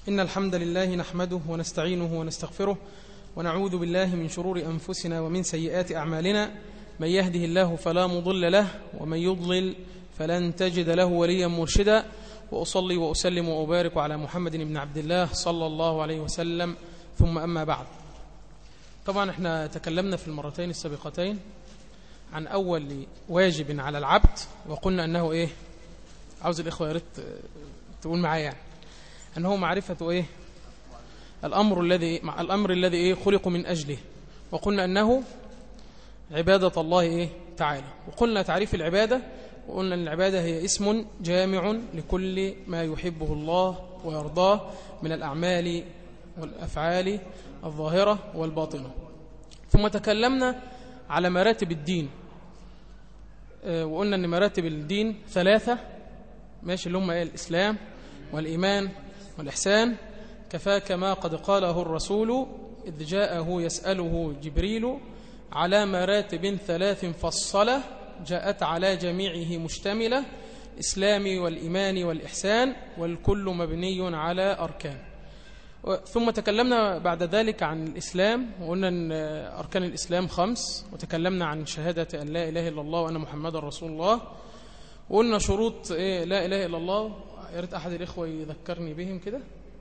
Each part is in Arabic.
إن الحمد لله نحمده ونستعينه ونستغفره ونعوذ بالله من شرور أنفسنا ومن سيئات أعمالنا. من يهده الله فلا مضل له ومن يضلل فلن تجد له وليا مرشدا. وأصلي وأسلم وأبارك على محمد بن عبد الله صلى الله عليه وسلم. ثم أما بعد، طبعا احنا تكلمنا في المرتين السابقتين عن أول واجب على العبد، وقلنا أنه إيه؟ عاوز الإخوة يا ريت تقول معايا يعني أنه معرفة إيه؟ الأمر الذي إيه؟ خلقوا من أجله. وقلنا أنه عبادة الله إيه؟ تعالى. وقلنا تعريف العبادة، وقلنا أن العبادة هي اسم جامع لكل ما يحبه الله ويرضاه من الأعمال والأفعال الظاهرة والباطنة. ثم تكلمنا على مراتب الدين، وقلنا أن مراتب الدين ثلاثة، ماشي، اللي هم إيه؟ الإسلام والإيمان والإحسان. كفاك ما قد قاله الرسول إذ جاءه يسأله جبريل على مراتب ثلاث فصلة جاءت على جميعه مشتملة: إسلام والإيمان والإحسان، والكل مبني على أركان. ثم تكلمنا بعد ذلك عن الإسلام، وقلنا أن أركان الإسلام 5، وتكلمنا عن شهادة أن لا إله إلا الله وأن محمد رسول الله. وقلنا شروط إيه لا إله إلا الله، يا ريت أحد الإخوة يذكرني بهم كده.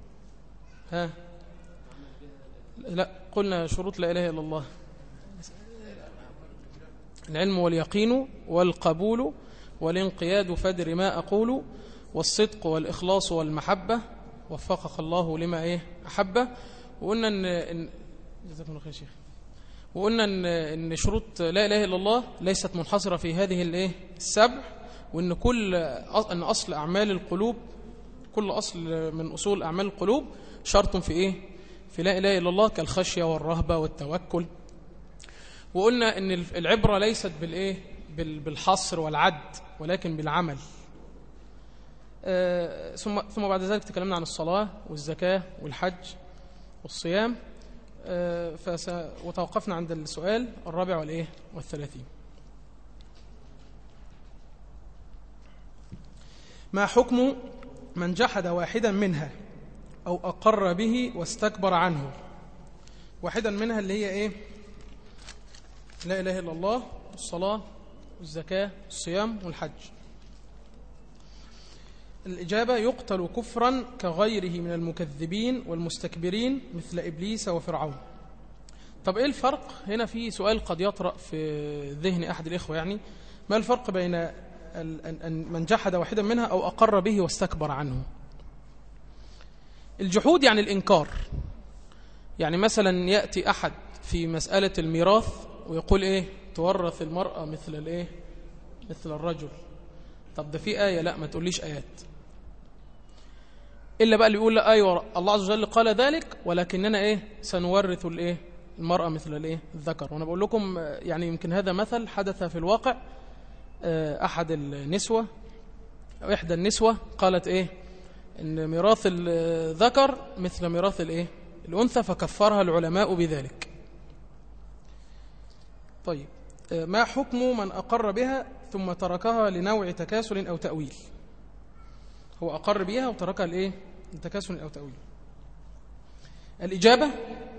لا، قلنا شروط لا إله إلا الله: العلم واليقين والقبول والانقياد فدر ما أقول، والصدق والإخلاص والمحبة، وفقك الله لما إيه أحبه. وقلنا إن جزاكم الله خير شيخ. وقلنا إن شروط لا إله إلا الله ليست منحصرة في هذه الإيه السبع، وإن أن أصل أعمال القلوب، كل أصل من أصول أعمال القلوب شرط في إيه؟ في لا إله إلا الله، كالخشية والرهبة والتوكل. وقلنا إن العبرة ليست بالإيه؟ بالحصر والعد، ولكن بالعمل. ثم بعد ذلك تكلمنا عن الصلاة والزكاة والحج والصيام، وتوقفنا عند السؤال 34. ما حكم من جحد واحدا منها أو أقر به واستكبر عنه؟ واحدا منها اللي هي إيه؟ لا إله إلا الله والصلاة والزكاة والصيام والحج. الإجابة: يقتل كفرا كغيره من المكذبين والمستكبرين مثل إبليس وفرعون. طب إيه الفرق هنا؟ في سؤال قد يطرأ في ذهن أحد الإخوة، يعني ما الفرق بين من جحد واحدا منها أو أقر به واستكبر عنه؟ الجحود يعني الإنكار. يعني مثلا يأتي أحد في مسألة الميراث ويقول إيه؟ تورث المرأة مثل الإيه؟ مثل الرجل. طب ده في آية؟ لا، ما تقوليش آيات. إلا بقى اللي يقول لا، أيوة الله عز وجل قال ذلك، ولكننا إيه؟ سنورث الإيه؟ المرأة مثل الإيه؟ الذكر. وأنا بقول لكم يعني يمكن هذا مثل حدث في الواقع. أحد النسوة أو إحدى النسوة قالت إيه؟ إن ميراث الذكر مثل ميراث الإيه؟ الأنثى، فكفرها العلماء بذلك. طيب، ما حكم من أقر بها ثم تركها لنوع تكاسل أو تأويل؟ هو أقر بها وتركها لإيه؟ لتكاسل أو تأويل. الإجابة: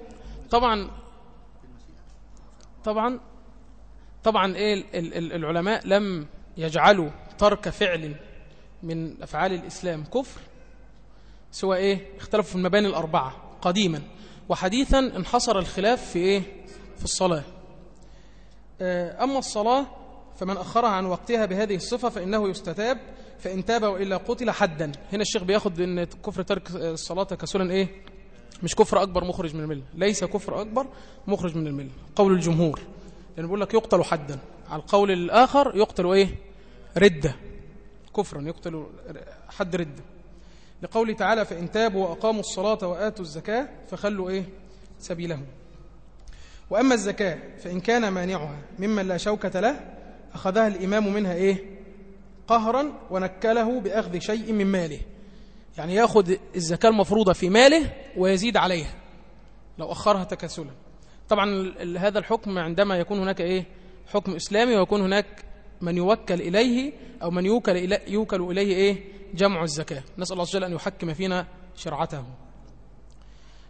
طبعا إيه؟ العلماء لم يجعلوا ترك فعل من أفعال الإسلام كفر، سوى إيه؟ اختلفوا في المباني الأربعة قديما، وحديثا انحصر الخلاف في إيه؟ في الصلاة. أما الصلاة فمن أخرها عن وقتها بهذه الصفة فإنه يستتاب، فإن تاب وإلا قتل حدا. هنا الشيخ بياخد أن كفر ترك الصلاة تكاسلا إيه؟ مش كفر أكبر مخرج من الملة، ليس كفر أكبر مخرج من الملة قول الجمهور، لأن بيقول لك يقتل حدا. على القول الآخر يقتل إيه؟ ردة، كفرا، يقتل حد ردة، لقوله تعالى: فإن تابوا وأقاموا الصلاة وآتوا الزكاة فخلوا إيه؟ سبيلهم. وأما الزكاة فإن كان مانعها ممن لا شوكة له أخذها الإمام منها إيه؟ قهرا، ونكله بأخذ شيء من ماله. يعني يأخذ الزكاة المفروضة في ماله ويزيد عليها لو أخرها تكاسلا. طبعا هذا الحكم عندما يكون هناك إيه؟ حكم إسلامي، ويكون هناك من يوكل إليه أو من يوكل إليه إيه؟ جمع الزكاة. نسأل الله عز وجل أن يحكم فينا شرعته.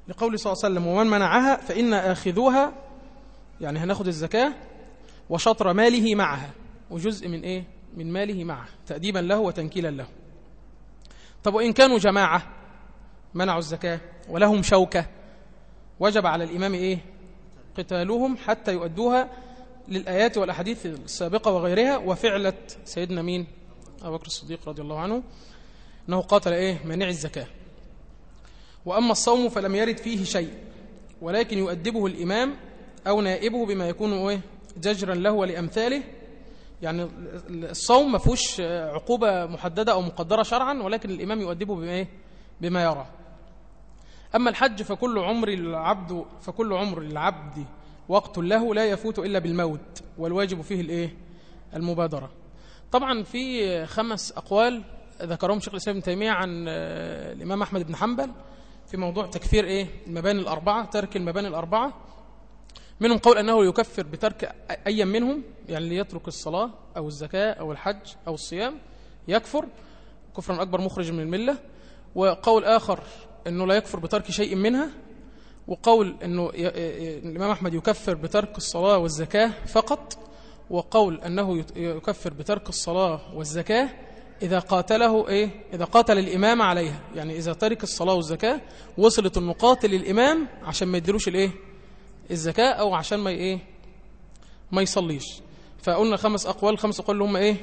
لقول صلى الله عليه وسلم ومن منعها فإنا آخذوها، يعني هناخد الزكاة وشطر ماله معها، وجزء من إيه؟ من ماله معه تأديبا له وتنكيلا له. طب وإن كانوا جماعة منعوا الزكاة ولهم شوكة، وجب على الإمام إيه؟ قتالهم حتى يؤدوها للآيات والأحاديث السابقة وغيرها، وفعلة سيدنا مين؟ أبو بكر الصديق رضي الله عنه، أنه قاتل إيه؟ مانع الزكاة. وأما الصوم فلم يرد فيه شيء، ولكن يؤدبه الإمام أو نائبه بما يكون إيه؟ زجرا له ولأمثاله. يعني الصوم ما فيهوش عقوبة محددة أو مقدرة شرعا، ولكن الإمام يؤدبه بما إيه؟ بما يرى. أما الحج فكل عمر للعبد وقت له لا يفوت إلا بالموت، والواجب فيه الإيه؟ المبادرة. طبعا في 5 أقوال ذكرهم شيخ الإسلام ابن تيمية عن الإمام أحمد بن حنبل في موضوع تكفير إيه؟ المباني الأربعة، ترك المباني الأربعة. منهم قول أنه يكفر بترك أي منهم، يعني ليترك الصلاة أو الزكاة أو الحج أو الصيام يكفر كفرا أكبر مخرج من الملة. وقول آخر أنه لا يكفر بترك شيء منها. وقول أنه الإمام أحمد يكفر بترك الصلاة والزكاة فقط. وقول أنه يكفر بترك الصلاة والزكاة إذا قاتله إيه؟ إذا قاتل الإمام عليها، يعني إذا ترك الصلاة والزكاة وصلت أن نقاتل الإمام عشان ما يديروش الإيه؟ الزكاة، أو عشان ما إيه؟ ما يصليش. فقلنا 5 أقوال. 5 أقوال اللي هم إيه؟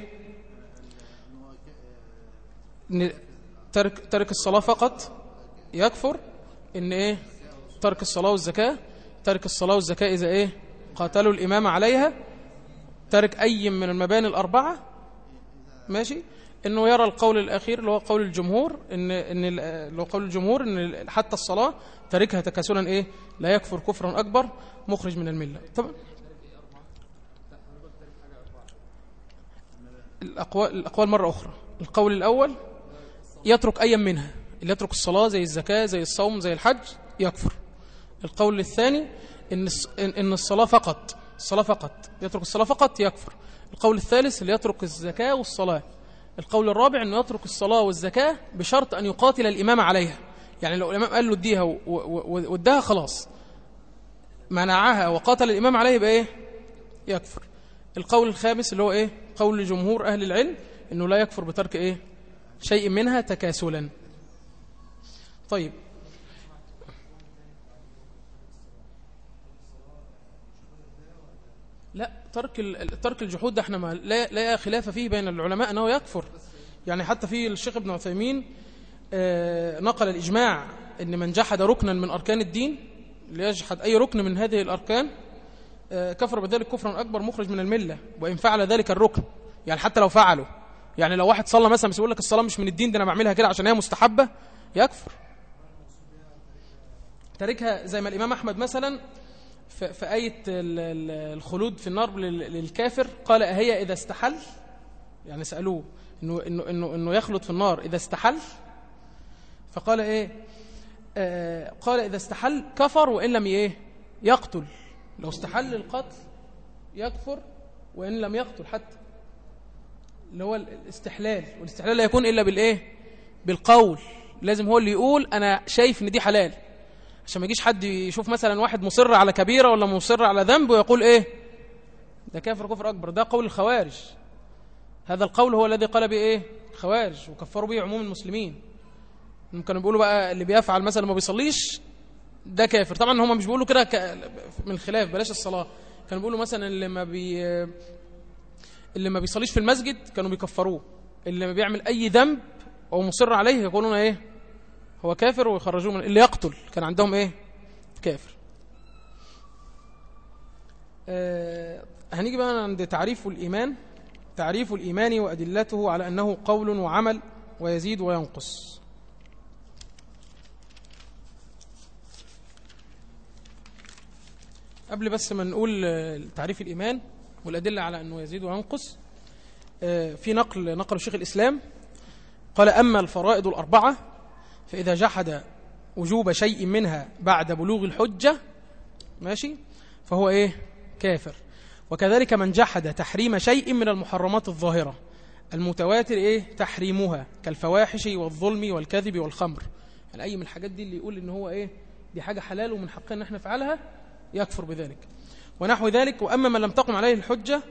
ترك الصلاة فقط يكفر، إن إيه؟ ترك الصلاة والزكاة. ترك الصلاة والزكاة إذا إيه؟ قاتلوا الإمام عليها. ترك أي من المباني الأربعة، ماشي. إنه يرى القول الأخير اللي هو قول الجمهور، إن قول الجمهور إن حتى الصلاة تركها تكاسلا إيه؟ لا يكفر كفرا أكبر مخرج من الملة. طبعا الأقوال مرة أخرى. القول الأول يترك أي منها، اللي يترك الصلاة زي الزكاة زي الصوم زي الحج يكفر. القول الثاني إن الصلاة فقط، يترك الصلاة فقط يكفر. القول الثالث اللي يترك الزكاة والصلاة. القول الرابع أنه يترك الصلاة والزكاة بشرط أن يقاتل الإمام عليها، يعني لو الإمام قال له اديها وادها خلاص، منعها وقاتل الإمام عليه يبقى إيه؟ يكفر. القول الخامس اللي هو إيه؟ قول جمهور أهل العلم أنه لا يكفر بترك إيه؟ شيء منها تكاسلا. طيب لا، ترك الجحود ده احنا لا خلاف فيه بين العلماء أنه يكفر. يعني حتى في الشيخ ابن عثيمين نقل الإجماع أن من جحد ركنا من أركان الدين، ليجحد أي ركن من هذه الأركان كفر بذلك كفرا أكبر مخرج من الملة، وإن فعل ذلك الركن. يعني حتى لو فعله، يعني لو واحد صلى مثلا بس يقول لك الصلاة مش من الدين، ده أنا بعملها كده عشان هي مستحبة، يكفر. تاركها زي ما الإمام أحمد مثلا في آية الخلود في النار للكافر قال أهي إذا استحل، يعني سألوه إنه يخلد في النار إذا استحل، فقال إيه؟ قال إذا استحل كفر وإن لم إيه؟ يقتل. لو استحل القتل يكفر وإن لم يقتل حتى، اللي هو الاستحلال. والاستحلال لا يكون إلا بالإيه؟ بالقول. لازم هو اللي يقول أنا شايف إن دي حلال، عشان ما يجيش حد يشوف مثلا واحد مصر على كبيرة ولا مصر على ذنب ويقول إيه؟ ده كافر كفر أكبر. ده قول الخوارج. هذا القول هو الذي قال به إيه؟ الخوارج، وكفروا به عموم المسلمين. كانوا بيقولوا بقى اللي بيفعل مثلا ما بيصليش ده كافر. طبعا هم مش بيقولوا كده من الخلاف، بلاش الصلاة. كانوا بيقولوا مثلا اللي ما بيصليش في المسجد كانوا بيكفروه، اللي ما بيعمل أي ذنب أو مصر عليه يقولون إيه؟ هو كافر، ويخرجوه من اللي يقتل كان عندهم إيه؟ كافر. هنيجي بقى عند تعريف الإيمان. تعريف الإيمان وأدلته على أنه قول وعمل ويزيد وينقص. قبل بس ما نقول تعريف الإيمان والأدلة على أنه يزيد وينقص، في نقل شيخ الإسلام قال أما الفرائض الأربعة فإذا جحد وجوب شيء منها بعد بلوغ الحجة، ماشي، فهو إيه؟ كافر. وكذلك من جحد تحريم شيء من المحرمات الظاهرة المتواتر إيه؟ تحريمها كالفواحش والظلم والكذب والخمر. يعني أي من الحاجات دي اللي يقول إن هو إيه؟ دي حاجة حلال ومن حقنا ان احنا نفعلها، يكفر بذلك ونحو ذلك. وأما من لم تقم عليه الحجة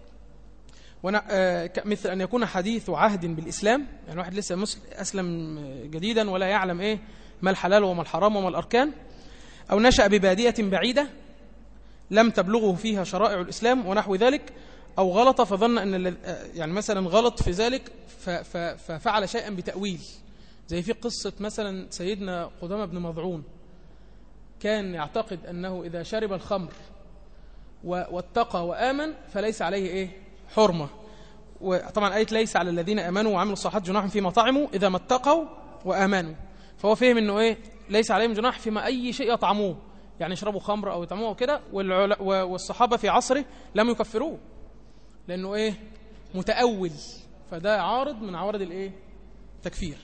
مثل أن يكون حديث عهد بالإسلام، يعني واحد لسه أسلم جديدا ولا يعلم ما الحلال وما الحرام وما الأركان، أو نشأ ببادية بعيدة لم تبلغه فيها شرائع الإسلام ونحو ذلك، أو غلط فظن أن يعني مثلا غلط في ذلك ففعل شيئا بتأويل، زي في قصة مثلا سيدنا قدامة بن مضعون، كان يعتقد أنه إذا شرب الخمر واتقى وآمن فليس عليه حرمة. وطبعا آية ليس على الذين آمنوا وعملوا الصالحات جناح فيما طعموا إذا ما اتقوا وآمنوا، فهو فهم أنه ليس عليهم جناح فيما أي شيء يطعموه، يعني يشربوا خمر أو يطعموه وكده. والصحابة في عصره لم يكفروه لأنه متأول، فده عارض من عوارض التكفير.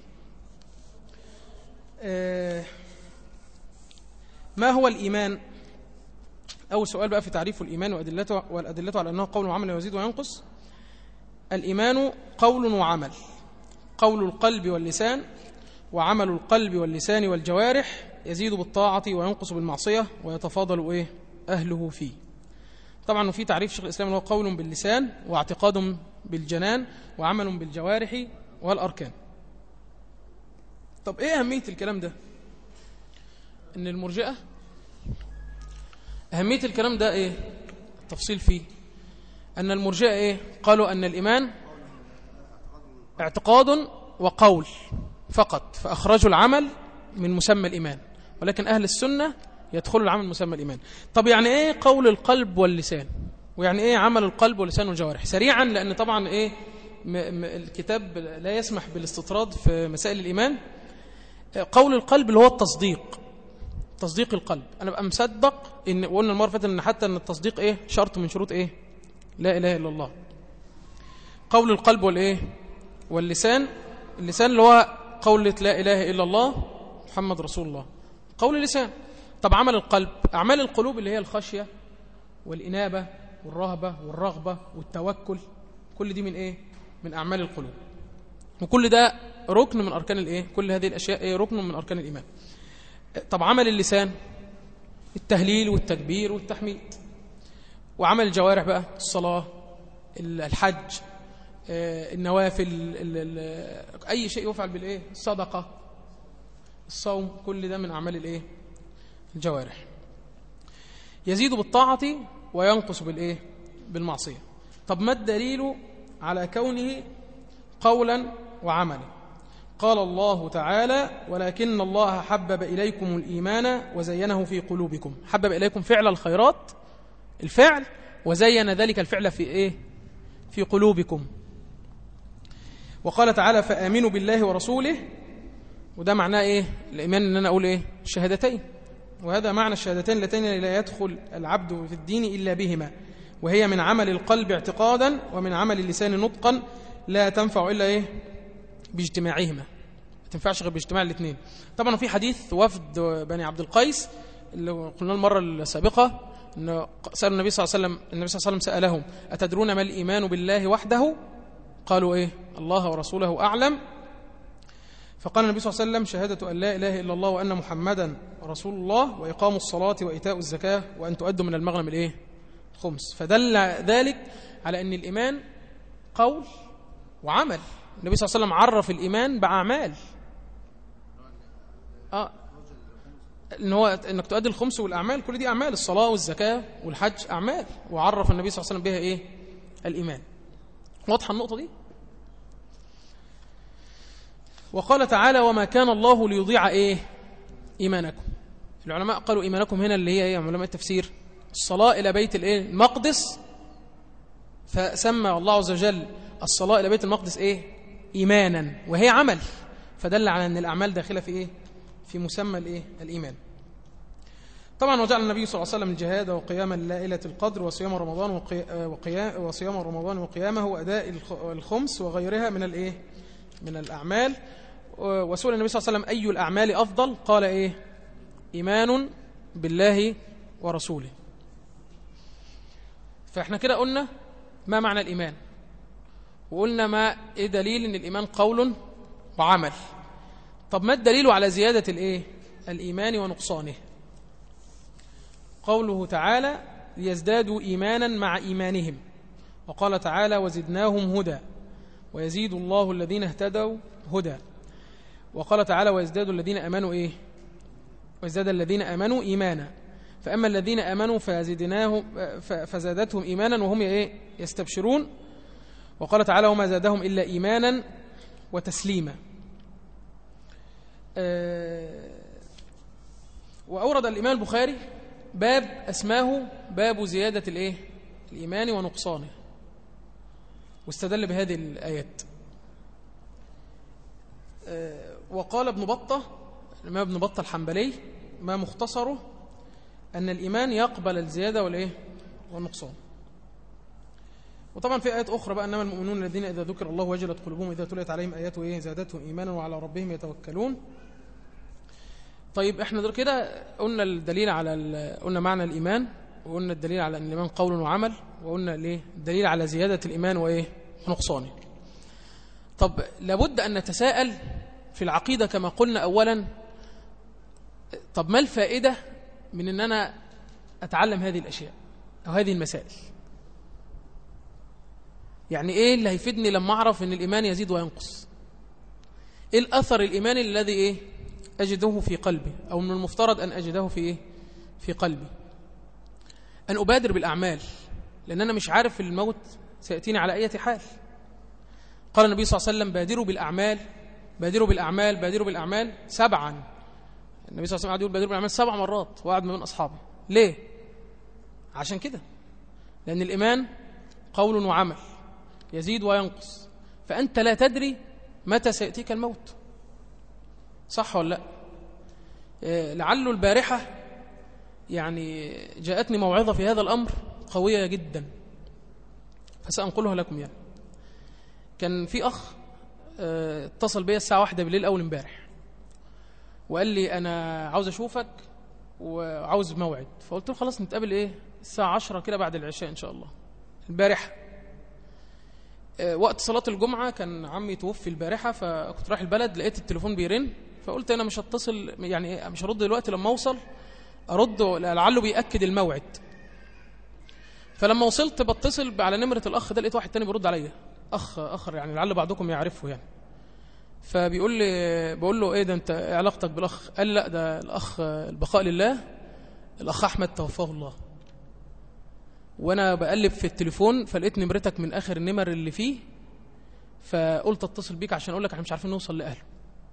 ما هو الإيمان؟ أول سؤال بقى في تعريف الإيمان والأدلة على أنه قول وعمل يزيد وينقص. الإيمان قول وعمل، قول القلب واللسان، وعمل القلب واللسان والجوارح، يزيد بالطاعة وينقص بالمعصية ويتفاضل أهله فيه. طبعا وفي تعريف شيخ الإسلام هو قول باللسان واعتقاد بالجنان وعمل بالجوارح والأركان. طب أهمية الكلام ده؟ إن المرجئة أهمية الكلام ده التفصيل فيه أن المرجئة قالوا أن الإيمان اعتقاد وقول فقط، فأخرجوا العمل من مسمى الإيمان، ولكن أهل السنة يدخلوا العمل من مسمى الإيمان. طب يعني قول القلب واللسان، ويعني عمل القلب واللسان والجوارح؟ سريعا، لأن طبعا الكتاب لا يسمح بالاستطراد في مسائل الإيمان. قول القلب اللي هو التصديق، تصديق القلب، أنا بقى مصدق إن، وقلنا المرة فاتت إن حتى إن التصديق شرط من شروط لا إله إلا الله. قول القلب واللسان، اللسان اللي هو قولة لا إله إلا الله محمد رسول الله، قول اللسان. طب عمل القلب، أعمال القلوب اللي هي الخشية والإنابة والرهبة والرغبة والتوكل، كل دي من من أعمال القلوب، وكل ده ركن من أركان كل هذه الأشياء ركن من أركان الإيمان. طب عمل اللسان التهليل والتكبير والتحميد، وعمل الجوارح بقى الصلاة، الحج، النوافل، أي شيء يفعل الصدقة، الصوم، كل ده من أعمال الجوارح. يزيد بالطاعة وينقص بالمعصية. طب ما الدليل على كونه قولا وعملا؟ قال الله تعالى: ولكن الله حبب إليكم الإيمان وزينه في قلوبكم. حبب إليكم فعل الخيرات، الفعل، وزين ذلك الفعل في قلوبكم. وقال تعالى: فآمنوا بالله ورسوله، وده معناه الإيمان إن أنا أقول الشهادتين، وهذا معنى الشهادتين اللتين لا يدخل العبد في الدين إلا بهما، وهي من عمل القلب اعتقادا ومن عمل اللسان نطقا، لا تنفع إلا باجتماعهما، ما تنفعش غير باجتماع الاثنين. طبعا في حديث وفد بني عبد القيس اللي قلنا المرة السابقة، إنه سألوا النبي صلى الله عليه وسلم، النبي صلى الله عليه وسلم سألهم: أتدرون ما الإيمان بالله وحده؟ قالوا الله ورسوله أعلم. فقال النبي صلى الله عليه وسلم: شهادة أن لا إله إلا الله وأن محمدا رسول الله، وإقام الصلاة وإيتاء الزكاة، وأن تؤدوا من المغنم خمس. فدل ذلك على أن الإيمان قول وعمل. النبي صلى الله عليه وسلم عرف الإيمان بأعمال، إن هو إنك تؤدي الخمس والأعمال، كل دي أعمال، الصلاة والزكاة والحج أعمال، وعرف النبي صلى الله عليه وسلم بها الإيمان. واضحة النقطة دي؟ وقال تعالى: وما كان الله ليضيع إيمانكم. العلماء قالوا إيمانكم هنا اللي هي علماء التفسير الصلاة إلى بيت المقدس، فسمى الله عز وجل الصلاة إلى بيت المقدس إيمانا، وهي عمل، فدل على أن الأعمال داخلة في مسمى الإيمان. طبعا وجعل النبي صلى الله عليه وسلم الجهاد وقيام ليلة القدر وصيام رمضان وقيامه وأداء الخمس وغيرها من الأعمال. وسئل النبي صلى الله عليه وسلم: أي الأعمال أفضل؟ قال إيمان بالله ورسوله. فإحنا كده قلنا ما معنى الإيمان، وقلنا ما دليل أن الإيمان قول وعمل. طب ما الدليل على زيادة الإيمان ونقصانه؟ قوله تعالى ليزدادوا إيمانا مع إيمانهم، وقال تعالى وزدناهم هدى ويزيد الله الذين اهتدوا هدى، وقال تعالى ويزداد الذين آمنوا إيه؟ ويزداد الذين آمنوا إيمانا، فأما الذين آمنوا فزادتهم إيمانا وهم إيه؟ يستبشرون، وقال تعالى وما زادهم إلا إيمانا وتسليما. وأورد الإمام البخاري باب اسماه باب زيادة الإيه؟ الإيمان ونقصانه، واستدل بهذه الآيات. وقال ابن بطة، الإمام ابن بطة الحنبلي، ما مختصره أن الإيمان يقبل الزيادة والإيه؟ والنقصان. وطبعا في آيات أخرى بقى إنما المؤمنون الذين إذا ذكر الله وجلت قلوبهم إذا تليت عليهم آياته إيه؟ زادتهم إيمانا وعلى ربهم يتوكلون. طيب احنا كده قلنا الدليل على قلنا معنى الإيمان، وقلنا الدليل على أن الإيمان قول وعمل، وقلنا ليه الدليل على زيادة الإيمان وإيه؟ ونقصانه. طب لابد أن نتساءل في العقيدة كما قلنا أولا، طب ما الفائدة من أن أنا أتعلم هذه الأشياء أو هذه المسائل؟ يعني إيه اللي هيفيدني لما أعرف أن الإيمان يزيد وينقص؟ إيه الأثر الإيماني الذي إيه؟ أجده في قلبي، أو من المفترض أن أجده في إيه؟ في قلبي. أن أبادر بالأعمال، لأن أنا مش عارف الموت سيأتيني على أي حال. قال النبي صلى الله عليه وسلم بادروا بالأعمال بادروا بالأعمال بادروا بالأعمال 7. النبي صلى الله عليه وسلم قعد يقول بادروا بالأعمال 7 مرات، وقعد ما بين أصحابه. ليه؟ عشان كده، لأن الإيمان قول وعمل يزيد وينقص، فأنت لا تدري متى سيأتيك الموت، صح ولا لا؟ لعله البارحة يعني جاءتني موعظة في هذا الأمر قوية جدا، فسأنقلها لكم. يعني كان في أخ اتصل بي الساعة 1 بالليل أول امبارح، وقال لي أنا عاوز أشوفك وعاوز موعد، فقلت له خلاص نتقابل إيه الساعة 10 كده بعد العشاء إن شاء الله. البارحة وقت صلاة الجمعة كان عمي توفي البارحة، فكنت رايح البلد لقيت التليفون بيرن، فقلت أنا مش هتصل، يعني مش هرد دلوقتي، لما أوصل أرد لعله بيأكد الموعد. فلما وصلت بتصل على نمرة الأخ ده، لقيت واحد تاني بيرد عليا، أخ آخر يعني لعل بعضكم يعرفه يعني. فبيقول لي، بقول له إيه ده أنت إيه علاقتك بالأخ؟ قال لا ده الأخ البقاء لله، الأخ أحمد توفاه الله. وأنا بقلب في التليفون فلقيت نمرتك من آخر النمر اللي فيه، فقلت اتصل بيك عشان أقول لك احنا مش عارفين نوصل لأهله،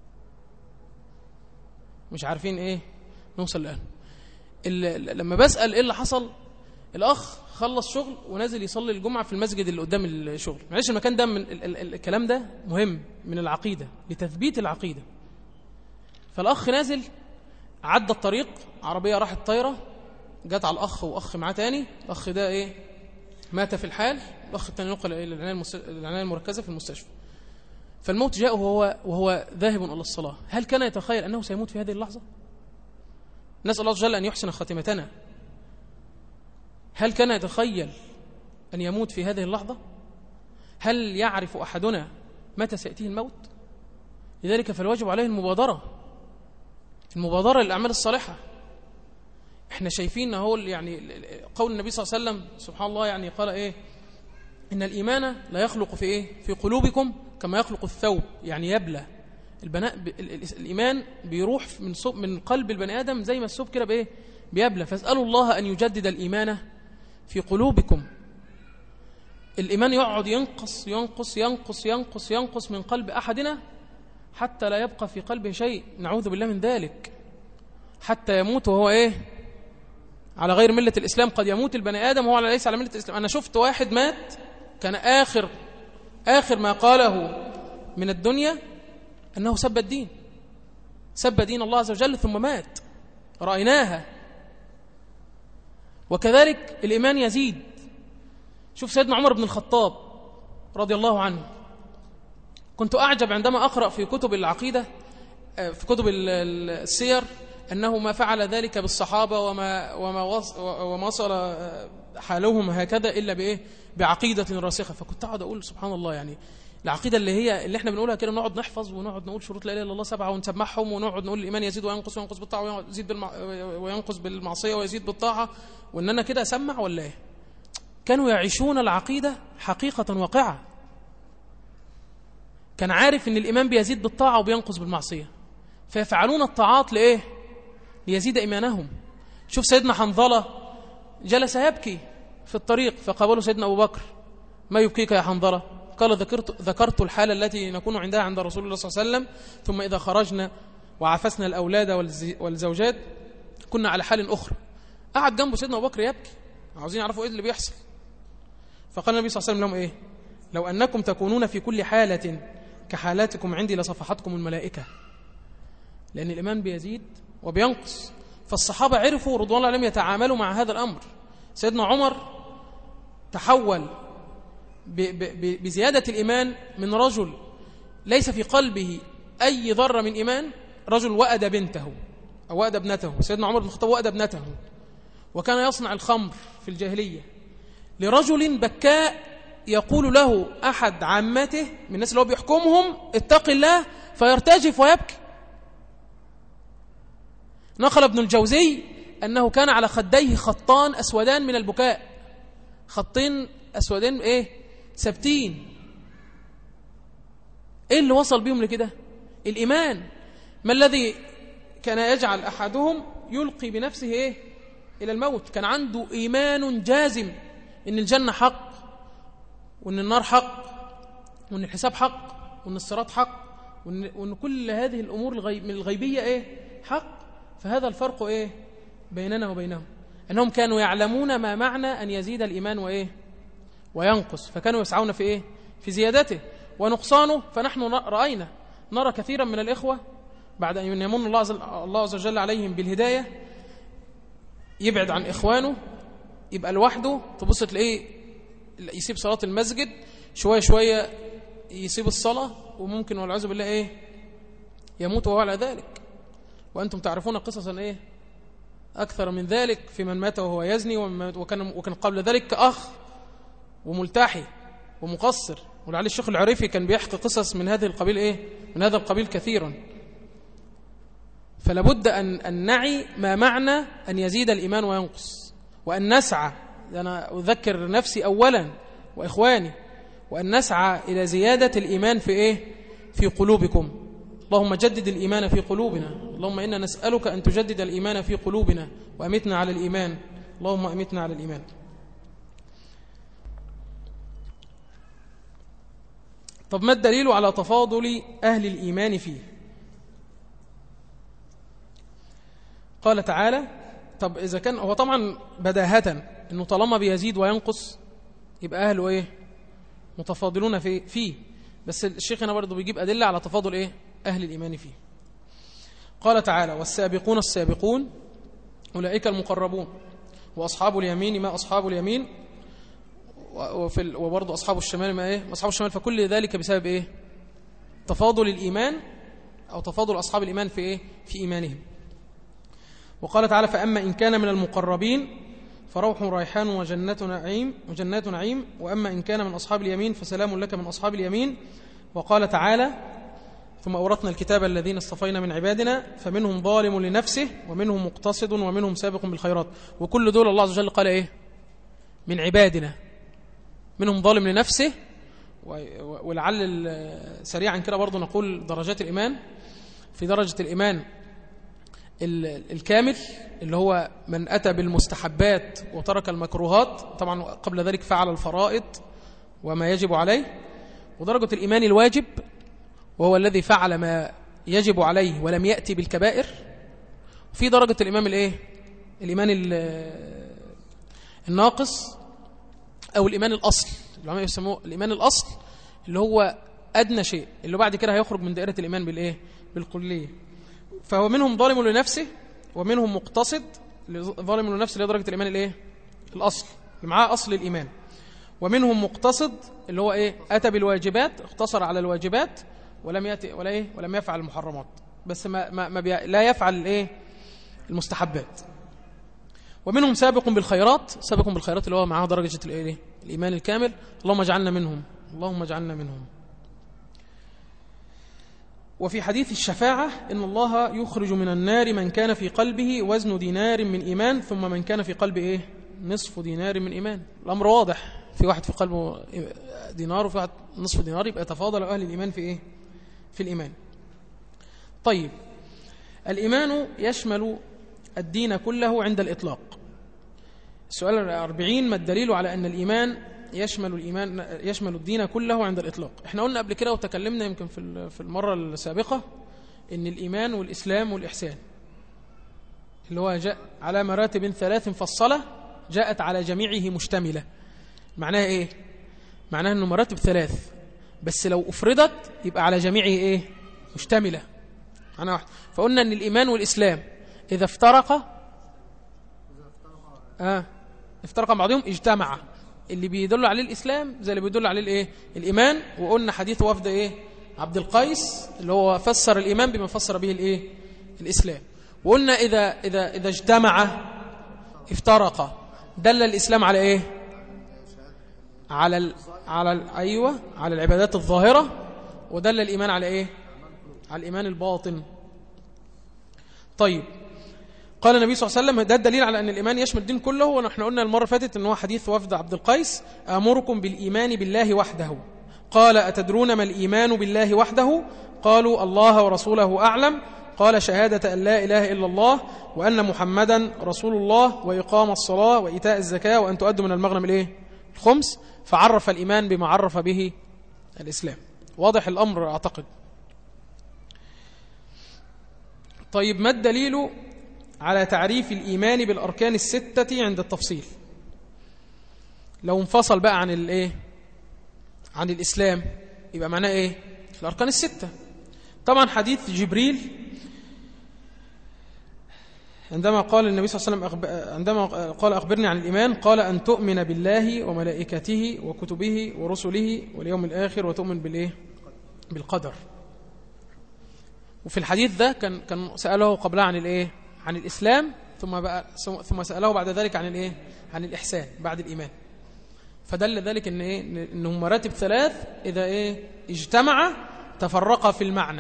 مش عارفين إيه نوصل لأهله. لما بسأل إيه اللي حصل، الأخ خلص شغل ونازل يصلي الجمعة في المسجد اللي قدام الشغل. معلش المكان ده من الكلام ده مهم من العقيدة لتثبيت العقيدة. فالأخ نازل، عدى الطريق، عربية راحت طايرة جت على الأخ وأخ معاه تاني، الأخ ده إيه مات في الحال، الأخ التاني نقل إلى العناية المركزة في المستشفى. فالموت جاءه وهو ذاهب إلى الصلاة. هل كان يتخيل أنه سيموت في هذه اللحظة؟ نسأل الله جل أن يحسن خاتمتنا. هل كان يتخيل أن يموت في هذه اللحظة؟ هل يعرف أحدنا متى سيأتيه الموت؟ لذلك فالواجب عليه المبادرة للأعمال الصالحة. احنا شايفين اهو يعني قول النبي صلى الله عليه وسلم سبحان الله، يعني قال ايه ان الايمان لا يخلق في ايه في قلوبكم كما يخلق الثوب، يعني يبلى الايمان بيروح من قلب البني ادم زي ما الثوب كده بايه بيبلى. فاسالوا الله ان يجدد الايمان في قلوبكم. الايمان يقعد ينقص ينقص ينقص ينقص ينقص من قلب احدنا حتى لا يبقى في قلبه شيء، نعوذ بالله من ذلك، حتى يموت وهو ايه على غير ملة الإسلام. قد يموت البني آدم وهو ليس على ملة الإسلام. أنا شفت واحد مات كان آخر ما قاله من الدنيا أنه سب الدين، سب دين الله عز وجل ثم مات، رأيناها. وكذلك الإيمان يزيد. شوف سيدنا عمر بن الخطاب رضي الله عنه، كنت أعجب عندما أقرأ في كتب العقيدة في كتب السير أنه ما فعل ذلك بالصحابة وما وصل حالهم هكذا إلا بعقيدة راسخة. فكنت أقعد أقول سبحان الله، يعني العقيدة اللي احنا بنقولها كده، نقعد نحفظ ونقعد نقول شروط لا إله إلا الله 7 ونسمعهم، ونقعد نقول الإيمان يزيد وينقص، وينقص بالطاعة وينقص بالمعصية، ويزيد بالطاعة، وإن أنا كده أسمع ولا إيه؟ كانوا يعيشون العقيدة حقيقة واقعة. كان عارف إن الإيمان بيزيد بالطاعة وبينقص بالمعصية، فيفعلون الطاعات لإيه؟ ليزيد إيمانهم. شوف سيدنا حنظلة جلس يبكي في الطريق، فقابله سيدنا أبو بكر: ما يبكيك يا حنظلة؟ قال: ذكرت الحالة التي نكون عندها عند رسول الله صلى الله عليه وسلم، ثم إذا خرجنا وعفسنا الأولاد والزوجات كنا على حال أخرى. قعد جنبه سيدنا أبو بكر يبكي، عاوزين يعرفوا إيه اللي بيحصل. فقال النبي صلى الله عليه وسلم لهم إيه؟ لو أنكم تكونون في كل حالة كحالاتكم عندي لصفحتكم الملائكة. لأن الإيمان بيزيد وبينقص. فالصحابة عرفوا رضوان الله عليهم يتعاملوا مع هذا الأمر. سيدنا عمر تحول بزيادة الإيمان من رجل ليس في قلبه أي ذرة من إيمان، رجل وأد بنته أو وأد ابنته. سيدنا عمر بن الخطاب وأد ابنته، وكان يصنع الخمر في الجاهلية، لرجل بكاء يقول له أحد عامته من الناس اللي هو بيحكمهم: اتق الله، فيرتجف ويبكي. نقل ابن الجوزي أنه كان على خديه خطان أسودان من البكاء، خطين أسودين إيه؟ ثابتين. إيه اللي وصل بيهم لكده؟ الإيمان. ما الذي كان يجعل أحدهم يلقي بنفسه إيه؟ إلى الموت؟ كان عنده إيمان جازم إن الجنة حق، وإن النار حق، وإن الحساب حق، وإن الصراط حق، وإن كل هذه الأمور من الغيبية إيه؟ حق. فهذا الفرق إيه؟ بيننا وبينهم، أنهم كانوا يعلمون ما معنى أن يزيد الإيمان وإيه؟ وينقص، فكانوا يسعون في إيه؟ في زيادته ونقصانه. فنحن نرى كثيرا من الإخوة بعد أن يمن الله عز وجل عليهم بالهداية يبعد عن إخوانه، يبقى لوحده، تبص تلاقيه يسيب صلاة المسجد شوية شوية، يسيب الصلاة، وممكن والعياذ بالله إيه؟ يموت وهو على ذلك. وأنتم تعرفون قصصا إيه؟ أكثر من ذلك في من مات وهو يزني، وكان قبل ذلك أخ وملتحي ومقصر. ولعل الشيخ العريفي كان بيحكي قصص من هذه القبيل إيه؟ من هذا القبيل كثيرا. فلابد أن نعي ما معنى أن يزيد الإيمان وينقص، وأن نسعى. أنا أذكر نفسي أولا وإخواني، وأن نسعى إلى زيادة الإيمان في إيه؟ في قلوبكم. اللهم جدد الإيمان في قلوبنا. اللهم إنا نسألك أن تجدد الإيمان في قلوبنا وأمتنا على الإيمان. اللهم أمتنا على الإيمان. طب ما الدليل على تفاضل أهل الإيمان فيه؟ قال تعالى. طب إذا كان هو طبعا بداهة إنه طالما بيزيد وينقص يبقى أهله إيه؟ متفاضلون فيه. بس الشيخ هنا برضه بيجيب أدلة على تفاضل إيه؟ أهل الإيمان فيه. قال تعالى: والسابقون السابقون أولئك المقربون، وأصحاب اليمين ما أصحاب اليمين، وبرضه أصحاب الشمال ما إيه؟ أصحاب الشمال. فكل ذلك بسبب إيه؟ تفاضل الإيمان أو تفاضل أصحاب الإيمان في إيه؟ في إيمانهم. وقال تعالى: فأما إن كان من المقربين فروح ريحان وجنات نعيم، وأما إن كان من أصحاب اليمين فسلام لك من أصحاب اليمين. وقال تعالى: ثم أورثنا الكتاب الذين اصطفينا من عبادنا فمنهم ظالم لنفسه ومنهم مقتصد ومنهم سابق بالخيرات. وكل دول الله عز وجل قال إيه؟ من عبادنا. منهم ظالم لنفسه. ولعل سريعا كده برضو نقول درجات الإيمان. في درجة الإيمان الكامل اللي هو من أتى بالمستحبات وترك المكروهات، طبعا قبل ذلك فعل الفرائض وما يجب عليه. ودرجة الإيمان الواجب وهو الذي فعل ما يجب عليه ولم يأتي بالكبائر. في درجة الإيمان الإيه؟ الإيمان الناقص أو الإيمان الأصل، العلماء يسموه الإيمان الأصل، اللي هو أدنى شيء، اللي بعد كده هيخرج من دائرة الإيمان بالإيه؟ بالكلية. فهو منهم ظالم لنفسه ومنهم مقتصد. ظالم لنفسه اللي هي درجة الإيمان الإيه؟ الأصل اللي معاه أصل الإيمان. ومنهم مقتصد اللي هو إيه؟ أتى بالواجبات، اقتصر على الواجبات ولم يأتي ولا إيه؟ ولم يفعل المحرمات، بس لا يفعل الإيه؟ المستحبات. ومنهم سابق بالخيرات. سابق بالخيرات اللي هو معاه درجة الإيه؟ الإيمان الكامل. اللهم اجعلنا منهم. اللهم اجعلنا منهم. وفي حديث الشفاعة إن الله يخرج من النار من كان في قلبه وزن دينار من إيمان ثم من كان في قلبه نصف دينار من إيمان. الأمر واضح، في واحد في قلبه دينار وفي واحد نصف دينار، يبقى تفاضل أهل الإيمان في في الإيمان. طيب، الإيمان يشمل الدين كله عند الإطلاق. السؤال 40: ما الدليل على أن الإيمان يشمل الدين كله عند الإطلاق؟ احنا قلنا قبل كده وتكلمنا يمكن في المرة السابقة إن الإيمان والإسلام والإحسان اللي هو جاء على مراتب 3 مفصلة جاءت على جميعه مشتملة. معناها إيه؟ معناها أنه مراتب 3 بس لو أفردت يبقى على جميعه مشتملة، معناها واحد. فقلنا أن الإيمان والإسلام إذا افترقا بعضهم اجتمع، اللي بيدل عليه الإسلام زي اللي بيدل عليه الإيمان. وقلنا حديث وفد عبد القيس اللي هو فسر الإيمان بما فسر به الإسلام. وقلنا إذا اجتمع افترق دل الإسلام على على العبادات الظاهرة، ودل الإيمان على على الإيمان الباطن. طيب، قال النبي صلى الله عليه وسلم ده الدليل على أن الإيمان يشمل الدين كله. ونحن قلنا المرة فاتت أنه حديث وفد عبد القيس: أمركم بالإيمان بالله وحده. قال: أتدرون ما الإيمان بالله وحده؟ قالوا: الله ورسوله أعلم. قال: شهادة أن لا إله إلا الله وأن محمدا رسول الله وإقام الصلاة وإيتاء الزكاة وأن تؤدوا من المغنم الخمس. فعرف الإيمان بما عرف به الإسلام. واضح الأمر أعتقد. طيب، ما الدليل على تعريف الإيمان بالأركان 6 عند التفصيل؟ لو انفصل بقى عن الإسلام يبقى معناه الأركان 6. طبعا حديث جبريل عندما قال النبي صلى الله عليه وسلم عندما قال: أخبرني عن الإيمان، قال: أن تؤمن بالله وملائكته وكتبه ورسله واليوم الآخر وتؤمن بالقدر. وفي الحديث ده كان سأله قبلها عن الإسلام، ثم سأله بعد ذلك عن الإحسان بعد الإيمان. فدل ذلك إنهم مراتب 3 إذا اجتمع تفرقا في المعنى.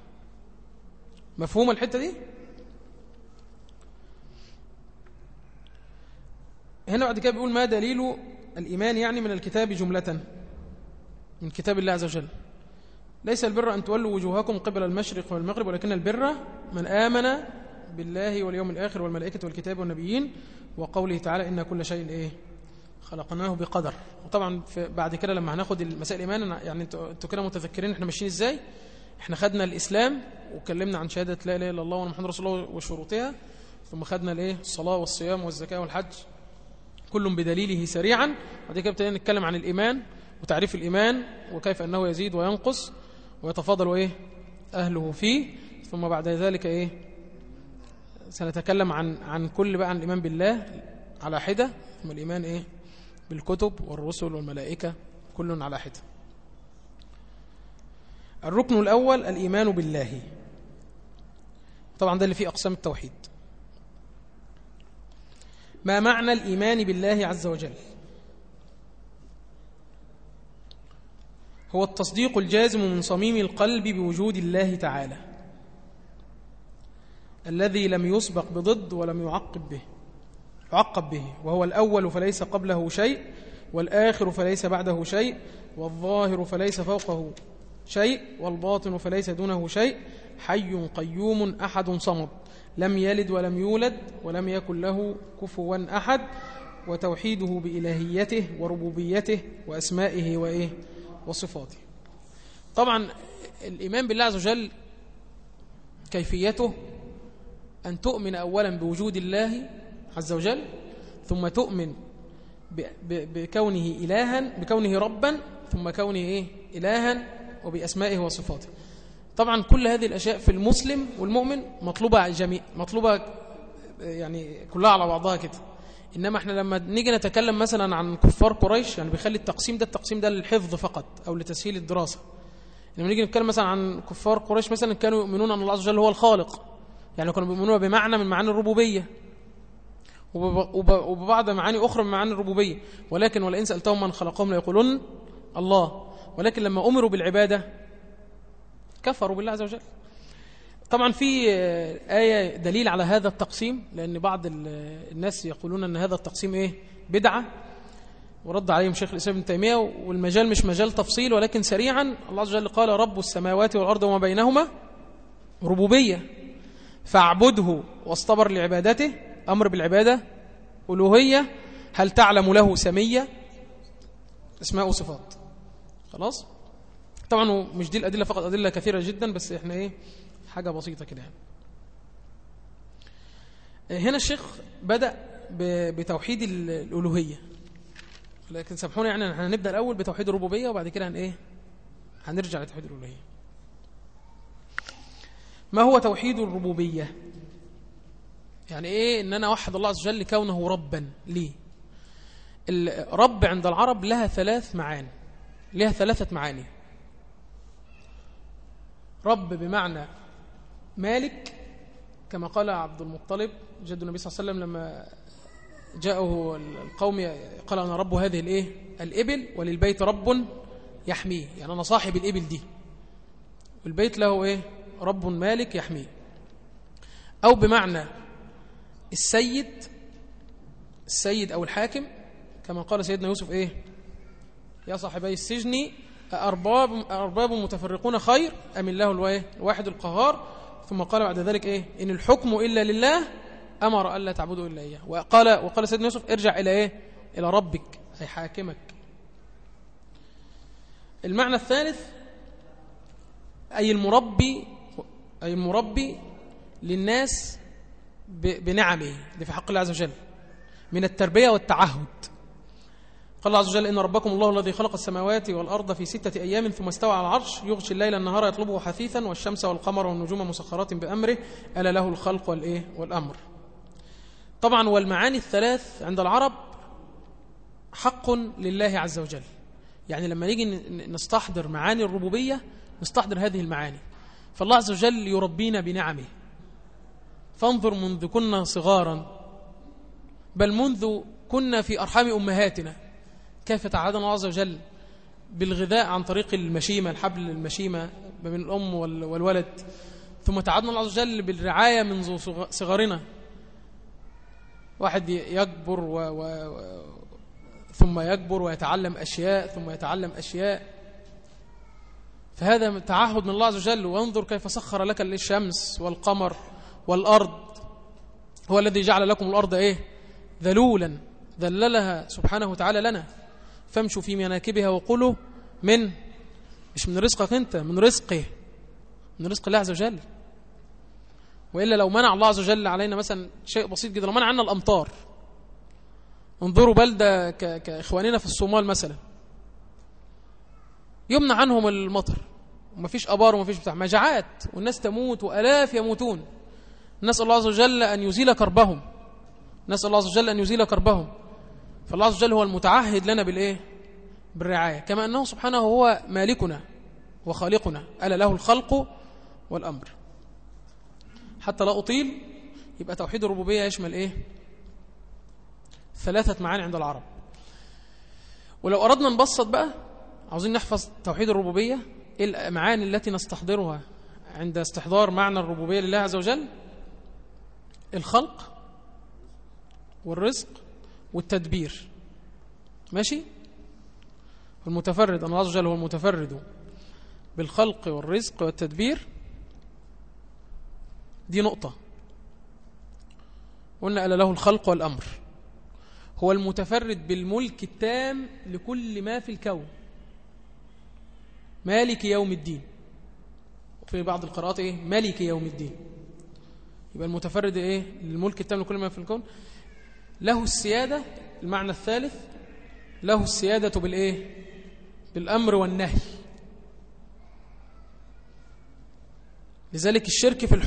مفهوم الحتة دي؟ هنا بعد كده بيقول: ما دليل الإيمان من الكتاب جملة، من كتاب الله عز وجل. ليس البر أن تولوا وجوهكم قبل المشرق والمغرب ولكن البر من آمن بالله واليوم الآخر والملائكة والكتاب والنبيين وقوله تعالى: إن كل شيء خلقناه بقدر. وطبعا بعد كده لما هناخد المسائل الإيمان انتوا كده متذكرين احنا ماشيين ازاي. احنا خدنا الإسلام وكلمنا عن شهادة لا إله إلا الله وأن محمد رسول الله وشروطها، ثم خدنا الصلاة والصيام والزكاة والحج كل بدليله سريعا. بعد كده ابتدينا نتكلم عن الإيمان وتعريف الإيمان وكيف أنه يزيد وينقص ويتفاضل أهله فيه. ثم بعد ذلك سنتكلم عن كل بقى عن الإيمان بالله على حدة، ثم الإيمان بالكتب والرسل والملائكة كل على حدة. الركن الأول الإيمان بالله، طبعا ده اللي فيه أقسام التوحيد. ما معنى الإيمان بالله عز وجل؟ هو التصديق الجازم من صميم القلب بوجود الله تعالى الذي لم يسبق بضد ولم يعقب به، وهو الأول فليس قبله شيء، والآخر فليس بعده شيء، والظاهر فليس فوقه شيء، والباطن فليس دونه شيء، حي قيوم أحد صمد لم يلد ولم يولد ولم يكن له كفوا أحد، وتوحيده بإلهيته وربوبيته وأسمائه وصفاته. طبعا الإيمان بالله عز وجل كيفيته أن تؤمن أولا بوجود الله عز وجل، ثم تؤمن بكونه إلها، بكونه ربا، ثم كونه إلها، وبأسمائه وصفاته. طبعا كل هذه الأشياء في المسلم والمؤمن مطلوبة كلها على بعضها كده. إنما احنا لما نيجي نتكلم مثلا عن كفار قريش بيخلي التقسيم ده للحفظ فقط أو لتسهيل الدراسة. لما نيجي نتكلم مثلا عن كفار قريش مثلا كانوا يؤمنون أن الله عز وجل هو الخالق، كانوا بيؤمنون بمعنى من معاني الربوبية وببعض معاني أخرى من معاني الربوبية، ولئن سألتهم من خلقهم ليقولون الله. ولكن لما أمروا بالعبادة كفروا بالله عز وجل. طبعا في آية دليل على هذا التقسيم، لأن بعض الناس يقولون أن هذا التقسيم بدعة، ورد عليهم شيخ الإسلام ابن تيمية. والمجال مش مجال تفصيل، ولكن سريعا الله عز وجل قال رب السماوات والأرض وما بينهما ربوبية فاعبده واصطبر لعبادته، أمر بالعبادة، ألوهية، هل تعلم له سمية، اسماء وصفات. خلاص. طبعا مش دي الأدلة فقط، أدلة كثيرة جدا، بس احنا حاجة بسيطة كده يعني. هنا الشيخ بدأ بتوحيد الألوهية، لكن سامحوني يعني احنا هنبدأ الأول بتوحيد الربوبية، وبعد كده هنرجع لتوحيد الألوهية. ما هو توحيد الربوبية؟ يعني ان انا اوحد الله عز وجل كونه ربا لي. الرب عند العرب لها ثلاثة معاني. رب بمعنى مالك، كما قال عبد المطلب جد النبي صلى الله عليه وسلم لما جاءه القوم قال أنا رب هذه الإبل وللبيت رب يحميه، يعني أنا صاحب الإبل دي، والبيت له رب مالك يحميه. أو بمعنى السيد أو الحاكم، كما قال سيدنا يوسف يا صاحبي السجن أرباب متفرقون خير أم الله الواحد القهار. ثم قال بعد ذلك إن الحكم إلا لله أمر ألا تعبدوا إلا إياه. وقال سيدنا يوسف ارجع إلى ربك أي حاكمك. المعنى الثالث أي المربي للناس بنعمه دي في حق الله عز وجل من التربية والتعهد. قال الله عز وجل إن ربكم الله الذي خلق السماوات والأرض في 6 أيام ثم استوى على العرش يغشي الليل النهار يطلبه حثيثا والشمس والقمر والنجوم مسخرات بأمره ألا له الخلق والأمر. طبعا والمعاني الثلاث عند العرب حق لله عز وجل. يعني لما نيجي نستحضر معاني الربوبية نستحضر هذه المعاني. فالله عز وجل يربينا بنعمه. فانظر منذ كنا صغارا، بل منذ كنا في أرحام أمهاتنا، كيف تعهدنا الله عز وجل بالغذاء عن طريق المشيمة، الحبل المشيمة بين الأم والولد. ثم تعهدنا الله عز وجل بالرعاية منذ صغرنا. واحد يكبر ثم يكبر ويتعلم أشياء ثم يتعلم أشياء، فهذا تعهد من الله عز وجل. وانظر كيف سخر لك الشمس والقمر والأرض، هو الذي جعل لكم الأرض ذلولا ذللها سبحانه وتعالى لنا فامشوا في مناكبها وقولوا مش من رزقك أنت، من رزق الله عز وجل. وإلا لو منع الله عز وجل علينا مثلا شيء بسيط جدا، لو منع عنا الأمطار، انظروا بلدة كإخواننا في الصومال مثلا يمنع عنهم المطر ومفيش أبار ومفيش مجاعات والناس تموت وألاف يموتون. نسأل الله عز وجل أن يزيل كربهم، فالله عز وجل هو المتعهد لنا بالرعاية، كما أنه سبحانه هو مالكنا وخالقنا ألا له الخلق والأمر. حتى لا أطيل، يبقى توحيد الربوبية يشمل 3 معاني عند العرب. ولو أردنا نبسط بقى، عاوزين نحفظ توحيد الربوبية، المعاني التي نستحضرها عند استحضار معنى الربوبية لله عز وجل: الخلق والرزق والتدبير. ماشي؟ المتفرد، الله عز وجل هو المتفرد بالخلق والرزق والتدبير. دي نقطة. قلنا ألا له الخلق والأمر، هو المتفرد بالملك التام لكل ما في الكون، مالك يوم الدين. في بعض القراءات مالك يوم الدين. يبقى المتفرد للملك التام لكل ما في الكون. له السيادة، المعنى الثالث له السيادة بالأمر والنهي. لذلك الشرك في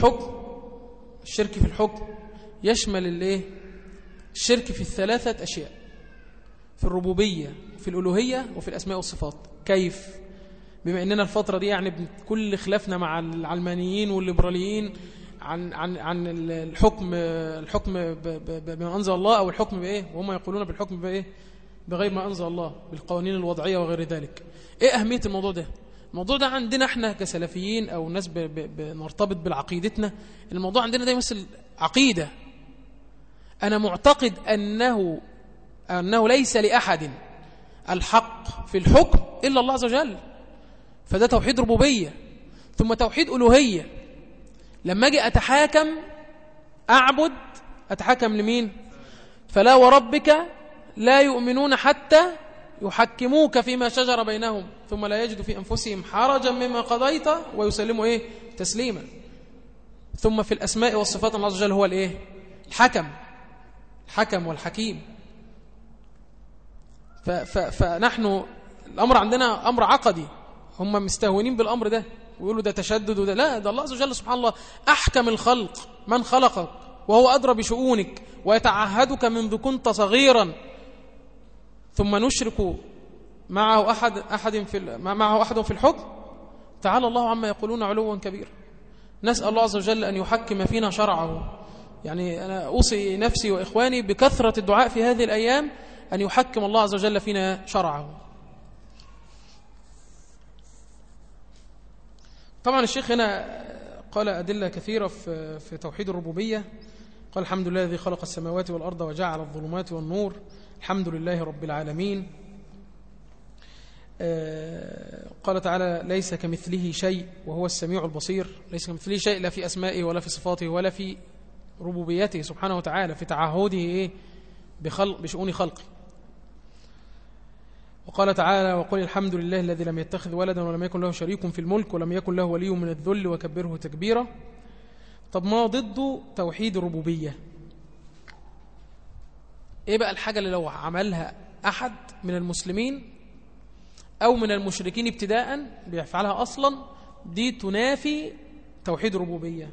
الحكم يشمل الشرك في 3 أشياء: في الربوبية وفي الألوهية وفي الأسماء والصفات. كيف؟ بما أننا الفترة دي بكل خلافنا مع العلمانيين والليبراليين عن الحكم بما أنزل الله، أو الحكم وهم يقولون بالحكم بغير ما أنزل الله، بالقوانين الوضعية وغير ذلك. أهمية الموضوع ده؟ الموضوع ده عندنا احنا كسلفيين أو ناس بنرتبط بالعقيدتنا، الموضوع عندنا ده مثل عقيدة. أنا معتقد أنه ليس لأحد الحق في الحكم إلا الله عز وجل، فده توحيد ربوبية. ثم توحيد ألوهية، لما أجي أتحاكم لمين؟ فلا وربك لا يؤمنون حتى يحكموك فيما شجر بينهم ثم لا يجدوا في أنفسهم حرجا مما قضيت ويسلموا تسليما. ثم في الأسماء والصفات الله عز وجل هو الحكم والحكيم. فنحن الأمر عندنا أمر عقدي، هم مستهونين بالأمر ده ويقولوا ده تشدد وده لا، ده الله عز وجل سبحان الله أحكم الخلق، من خلقك وهو أدرى بشؤونك ويتعهدك منذ كنت صغيرا، ثم نشرك معه أحد في الحكم. تعالى الله عما يقولون علوا كبيرا. نسأل الله عز وجل أن يحكم فينا شرعه. يعني أنا أوصي نفسي وإخواني بكثرة الدعاء في هذه الأيام أن يحكم الله عز وجل فينا شرعه. طبعا الشيخ هنا قال أدلة كثيرة في توحيد الربوبية. قال الحمد لله الذي خلق السماوات والأرض وجعل الظلمات والنور، الحمد لله رب العالمين. قال تعالى ليس كمثله شيء وهو السميع البصير. ليس كمثله شيء لا في أسمائه ولا في صفاته ولا في ربوبيته سبحانه وتعالى، في تعهده بشؤون خلقه. وقال تعالى وقل الحمد لله الذي لم يتخذ ولدا ولم يكن له شريك في الملك ولم يكن له ولي من الذل وكبره تكبيرا. طب ما ضد توحيد الربوبية؟ ايه بقى الحاجة اللي لو عملها أحد من المسلمين أو من المشركين ابتداء بيفعلها أصلا دي تنافي توحيد الربوبية؟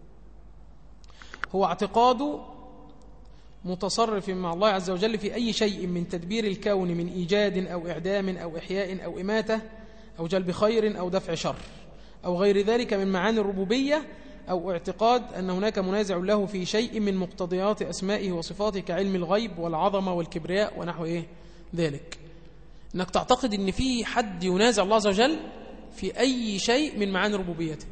هو اعتقاد متصرف مع الله عز وجل في أي شيء من تدبير الكون من إيجاد أو إعدام أو إحياء أو إماتة أو جلب خير أو دفع شر أو غير ذلك من معاني الربوبية، أو اعتقاد أن هناك منازع له في شيء من مقتضيات أسمائه وصفاته كعلم الغيب والعظمة والكبرياء ونحو ذلك. أنك تعتقد أن في حد ينازع الله عز وجل في أي شيء من معاني ربوبيته.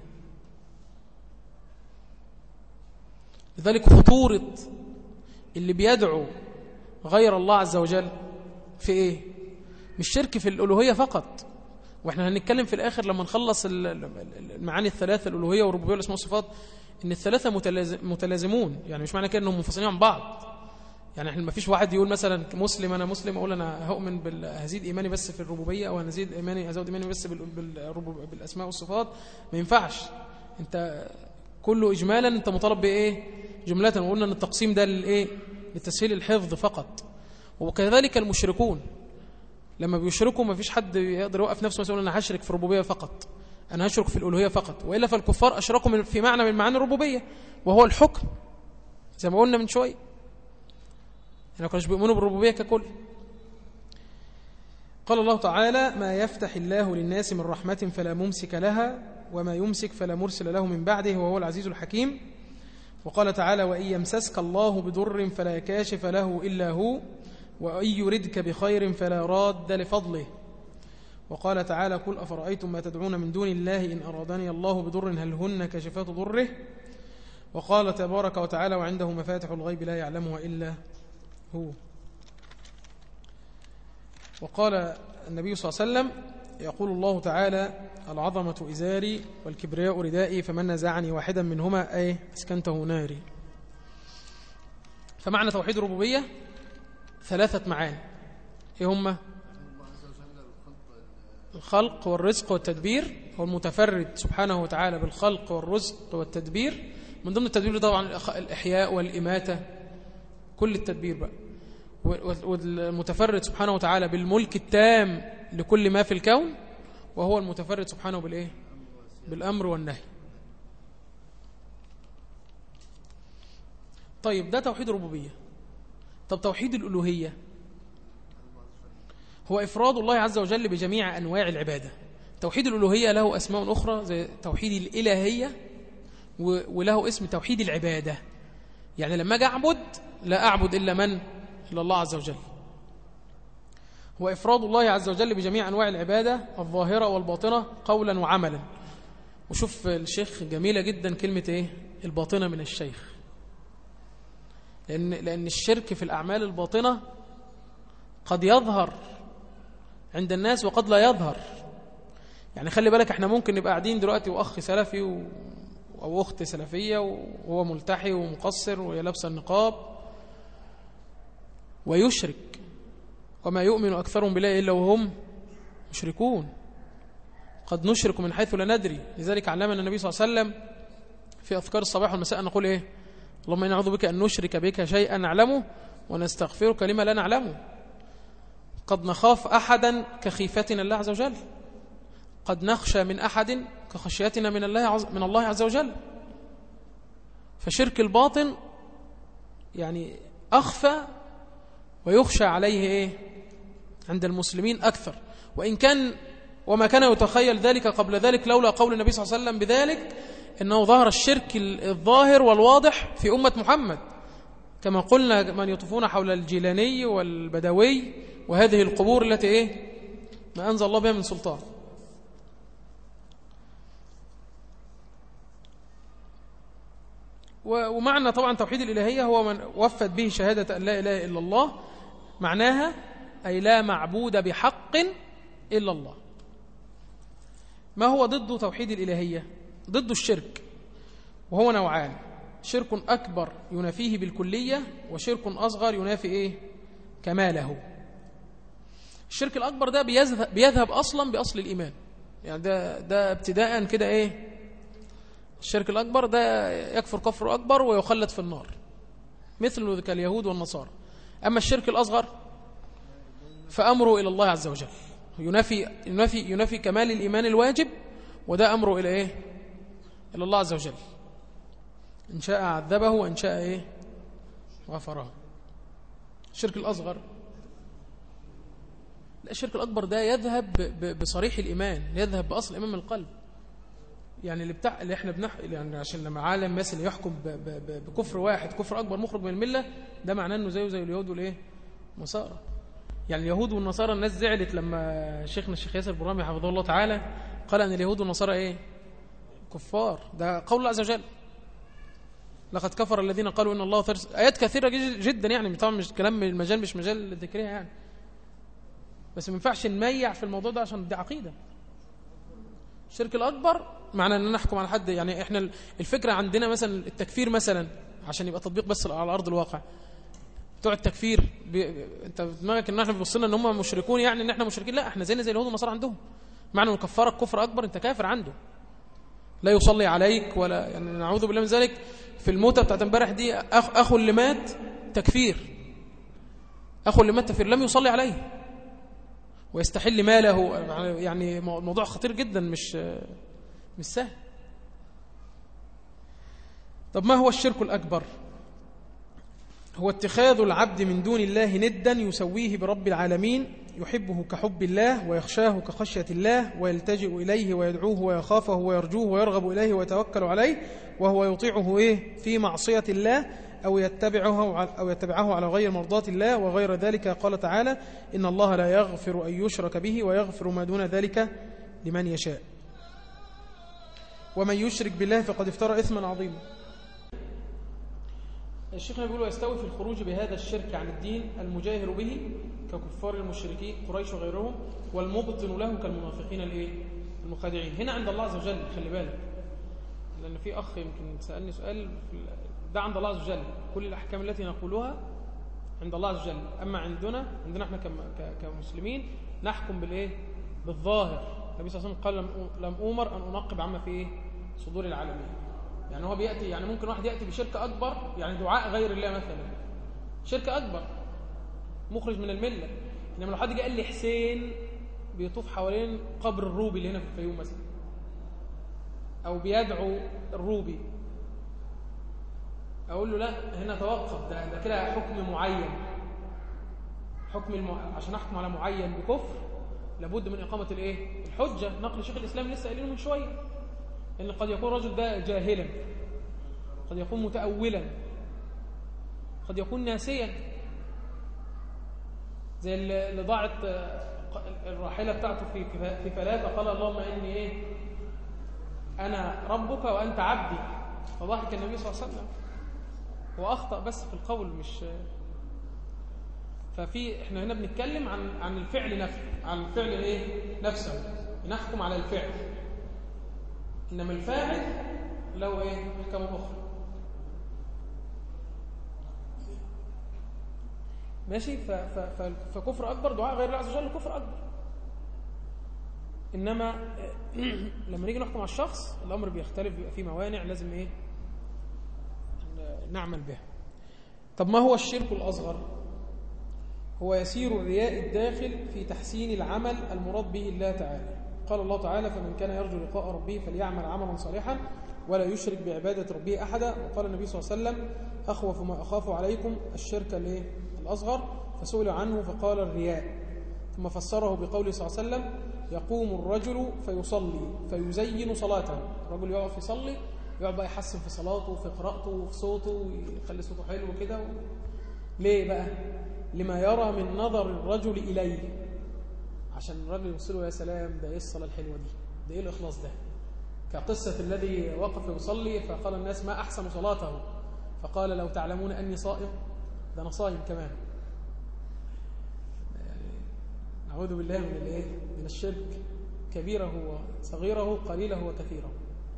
لذلك خطورة اللي بيدعو غير الله عز وجل في مش شرك في الألوهية فقط، واحنا هنتكلم في الآخر لما نخلص المعاني الثلاثة الألوهية والربوبية والأسماء والصفات إن الثلاثة متلازمون. يعني مش معنى كده إنهم منفصلين عن بعض. يعني احنا ما فيش واحد يقول مثلا مسلم أنا مسلم أقول أنا هؤمن هزيد إيماني بس في الربوبية أو هزود إيماني بس بالأسماء والصفات. ما ينفعش. أنت كله إجمالا أنت مطالب جملة. وقلنا أن التقسيم ده لتسهيل الحفظ فقط. وكذلك المشركون لما بيشركوا ما فيش حد يقدر يوقف نفسه ويقول أنا هشرك في الربوبية فقط، أنا هشرك في الألوهية فقط، وإلا فالكفار أشركوا في معنى من معاني الربوبية وهو الحكم زي ما قلنا من شوية. يعني كانوش بيؤمنوا بالربوبية ككل. قال الله تعالى ما يفتح الله للناس من رحمة فلا ممسك لها وما يمسك فلا مرسل له من بعده وهو العزيز الحكيم. وقال تعالى وإن يمسسك الله بضر فلا كاشف له إلا هو وإن يردك بخير فلا راد لفضله. وقال تعالى قل أفرأيتم ما تدعون من دون الله إن أرادني الله بضر هل هن كاشفات ضره. وقال تبارك وتعالى وعنده مفاتح الغيب لا يعلمها إلا هو. وقال النبي صلى الله عليه وسلم يقول الله تعالى العظمة إزاري والكبرياء ردائي فمن نزعني واحدا منهما أسكنته ناري. فمعنى توحيد الربوبية ثلاثة معاني. هم؟ الخلق والرزق والتدبير. هو المتفرد سبحانه وتعالى بالخلق والرزق والتدبير. من ضمن التدبير طبعا الإحياء والإماتة، كل التدبير بقى. والمتفرد سبحانه وتعالى بالملك التام لكل ما في الكون، وهو المتفرد سبحانه بالأمر والنهي. طيب ده توحيد الربوبية. طب توحيد الألوهية هو إفراد الله عز وجل بجميع أنواع العبادة. توحيد الألوهية له أسماء أخرى زي توحيد الإلهية، وله اسم توحيد العبادة. يعني لما أجي أعبد لا أعبد إلا من؟ إلا الله عز وجل. هو إفراد الله عز وجل بجميع أنواع العبادة الظاهرة والباطنة قولا وعملا. وشوف الشيخ جميلة جدا كلمة إيه الباطنة من الشيخ، لأن الشرك في الأعمال الباطنة قد يظهر عند الناس وقد لا يظهر. يعني خلي بالك احنا ممكن نبقى قاعدين دلوقتي وأخ سلفي أو أخت سلفية وهو ملتحي ومقصر وهي لابسه النقاب ويشرك، وما يؤمن أكثرهم بالله إلا وهم مشركون. قد نشرك من حيث لا ندري. لذلك علمنا النبي صلى الله عليه وسلم في أذكار الصباح والمساء أن نقول إيه اللهم إنا نعوذ بك أن نشرك بك شيئا نعلمه ونستغفرك لما لا نعلمه. قد نخاف أحدا كخيفتنا الله عز وجل، قد نخشى من أحد كخشيتنا من الله عز وجل. فشرك الباطن يعني أخفى ويخشى عليه إيه عند المسلمين أكثر، وإن كان وما كان يتخيل ذلك قبل ذلك لولا قول النبي صلى الله عليه وسلم بذلك، إنه ظهر الشرك الظاهر والواضح في أمة محمد، كما قلنا من يطوفون حول الجيلاني والبدوي وهذه القبور التي إيه ما أنزل الله بها من سلطان. ومعنى طبعا توحيد الإلهية هو من وفت به شهادة أن لا إله إلا الله، معناها أي لا معبود بحق إلا الله. ما هو ضد توحيد الإلهية؟ ضد الشرك، وهو نوعان: شرك أكبر ينافيه بالكلية، وشرك أصغر ينافي إيه كماله. الشرك الأكبر ده بيذهب أصلا بأصل الإيمان، يعني ده ابتداء كده إيه الشرك الأكبر ده يكفر كفر أكبر ويخلد في النار مثل كاليهود والنصارى. أما الشرك الأصغر فأمره إلى الله عز وجل، ينافي كمال الإيمان الواجب، وده أمره إلى إيه إلى الله عز وجل، إن شاء عذبه وإن شاء إيه غفره. الشرك الأصغر لا، الشرك الأكبر ده يذهب بصريح الإيمان، يذهب بأصل الإيمان من القلب. يعني اللي احنا يعني عشان لما عالم مثلا يحكم بكفر واحد كفر أكبر مخرج من الملة، ده معناه أنه زيه زي اليهود والإيه والنصارى. يعني اليهود والنصارى الناس زعلت لما شيخنا الشيخ ياسر برامي حفظه الله تعالى قال أن اليهود والنصارى إيه كفار. ده قول الله عز وجل: لقد كفر الذين قالوا إن الله ثالث. آيات كثيرة جدا، يعني طبعا مش كلام المجال مش مجال ذكرها يعني، بس ما ينفعش نميع في الموضوع ده عشان دي عقيدة. الشرك الأكبر معنى أن نحكم على حد، يعني إحنا الفكرة عندنا مثلا التكفير مثلا عشان يبقى تطبيق بس على أرض الواقع. بتوع التكفير أنت في دماغك إن إحنا بنبص لنا إن هم مشركون، يعني إن إحنا مشركين. لا، إحنا زينا زي اليهود والنصارى عندهم. معنى أنه كفارك كفر أكبر أنت كافر عنده، لا يصلي عليك ولا، يعني نعوذ بالله من ذلك. في الموتة بتاعت امبارح دي أخو اللي مات تكفير، أخو اللي مات تكفير لم يصلي عليه ويستحل ماله. يعني موضوع خطير جدا، مش سهل. طب ما هو الشرك الأكبر؟ هو اتخاذ العبد من دون الله ندا يسويه برب العالمين، يحبه كحب الله ويخشاه كخشية الله ويلتجئ إليه ويدعوه ويخافه ويرجوه ويرغب إليه ويتوكل عليه، وهو يطيعه في معصية الله أو يتبعه على غير مرضاة الله وغير ذلك. قال تعالى: إن الله لا يغفر أن يشرك به ويغفر ما دون ذلك لمن يشاء، ومن يشرك بالله فقد افترى إثما عظيما. الشيخ يقول: ويستوي في الخروج بهذا الشرك عن الدين المجاهر به ككفار المشركين قريش وغيرهم، والمبطن له كالمنافقين المخادعين. هنا عند الله عز وجل، خلي بالك، لأن في أخ يمكن سألني سؤال ده عند الله عز وجل. كل الأحكام التي نقولها عند الله عز وجل، أما عندنا احنا كمسلمين نحكم بالظاهر. النبي صلى الله عليه وسلم قال: لم أمر أن أنقب عما في صدور العالمين. يعني هو بيأتي، يعني ممكن واحد يأتي بشرك أكبر، يعني دعاء غير الله مثلا، شرك أكبر مخرج من الملة. إنما لو حد جاء قال لي حسين بيطوف حوالين قبر الروبي اللي هنا في الفيوم مثلا، أو بيدعو الروبي، أقول له لا، هنا توقف، ده كده حكم معين، عشان أحكم على معين بكفر لابد من إقامة الحجة. نقل شيخ الإسلام لسه قايلينه من شوية، إن قد يكون الرجل ده جاهلا، قد يكون متأولا، قد يكون ناسيا. زي اللي ضاعت الراحلة بتاعته في فلاة فقال اللهم إني إيه أنا ربك وأنت عبدي، فضحك النبي صلى الله عليه وسلم وأخطأ بس في القول مش. ففي احنا هنا بنتكلم عن الفعل نفسه، عن الفعل ايه نفسه، نحكم على الفعل، انما الفاعل له ايه احكام اخرى. ماشي. فكفر اكبر دعاء غير الله عز وجل كفر اكبر. انما لما نيجي نحكم على الشخص الامر بيختلف، بيبقى فيه موانع لازم ايه نعمل بها. طب ما هو الشرك الاصغر؟ هو يسير الرياء الداخل في تحسين العمل المراد به الله تعالى. قال الله تعالى فمن كان يرجو لقاء ربه فليعمل عملا صالحا ولا يشرك بعبادة ربه أحدا. وقال النبي صلى الله عليه وسلم أخوف ما أخاف عليكم الشرك الأصغر، فسئل عنه فقال الرياء، ثم فسره بقوله صلى الله عليه وسلم يقوم الرجل فيصلي فيزين صلاته. الرجل يقف يصلي، يقعد بقى يحسن في صلاته وفي قراءته وفي صوته ويخلي صوته حلو كده ليه بقى؟ لما يرى من نظر الرجل إليه، عشان الرجل يوصله يا سلام ده ايه الصلاة الحلوة دي، ده ايه الإخلاص ده. كقصة الذي وقف يصلي فقال الناس ما أحسن صلاته، فقال لو تعلمون أني صائم، ده أنا صائم كمان. نعوذ بالله من الشرك، كبيره وصغيره قليله وكثيره.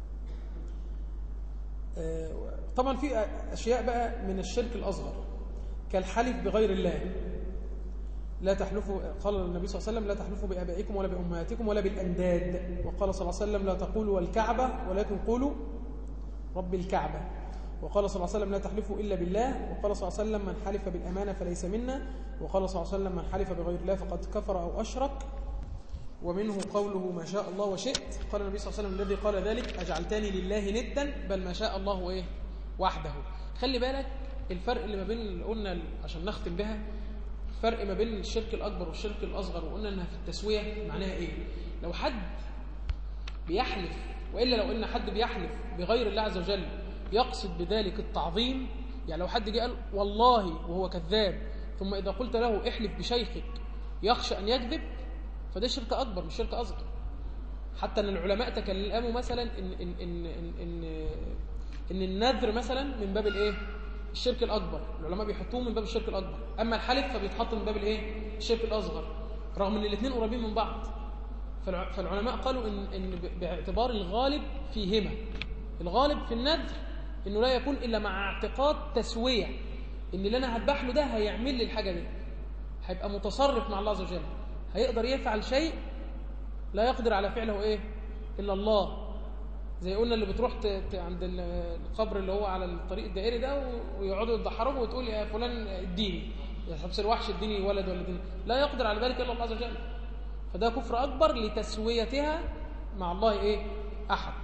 طبعا في أشياء بقى من الشرك الأصغر كالحلف بغير الله. لا تحلفوا، قال النبي صلى الله عليه وسلم لا تحلفوا بآبائكم ولا بأمهاتكم ولا بالأنداد. وقال صلى الله عليه وسلم لا تقولوا والكعبة ولكن قولوا رب الكعبة. وقال صلى الله عليه وسلم لا تحلفوا إلا بالله. وقال صلى الله عليه وسلم من حلف بالأمانة فليس منا. وقال صلى الله عليه وسلم من حلف بغير الله فقد كفر أو أشرك. ومنه قوله ما شاء الله وشئت. قال النبي صلى الله عليه وسلم الذي قال ذلك أجعلتني لله ندا بل ما شاء الله إيه وحده. خلي بالك الفرق اللي ما بين اللي قلنا عشان نختم بها، الفرق ما بين الشرك الأكبر والشرك الأصغر، وقلنا أنها في التسوية معناها إيه. لو حد بيحلف، وإلا لو إن حد بيحلف بغير الله عز وجل يقصد بذلك التعظيم، يعني لو حد جه قال والله وهو كذاب، ثم إذا قلت له احلف بشيخك يخشى أن يكذب، فده شرك أكبر مش شرك أصغر. حتى أن العلماء تكلموا مثلا إن النذر مثلا من باب الإيه الشرك الأكبر، العلماء بيحطوه من باب الشرك الأكبر، أما الحلف فبيتحط من باب الإيه الشرك الأصغر، رغم أن الاثنين قريبين من بعض. فالعلماء قالوا إن باعتبار الغالب فيهما، الغالب في النذر إنه لا يكون إلا مع اعتقاد تسوية، إن اللي أنا هذبح له ده هيعمل لي الحاجة دي، هيبقى متصرف مع الله عز وجل، هيقدر يفعل شيء لا يقدر على فعله إيه إلا الله. زي قلنا اللي بتروح عند القبر اللي هو على الطريق الدائري ده ويقعدوا يتضحروا وتقول يا فلان اديني، يا حبس الوحش اديني ولد ولا اديني، لا يقدر على ذلك الا الله عز وجل. فده كفر اكبر لتسويتها مع الله ايه احد.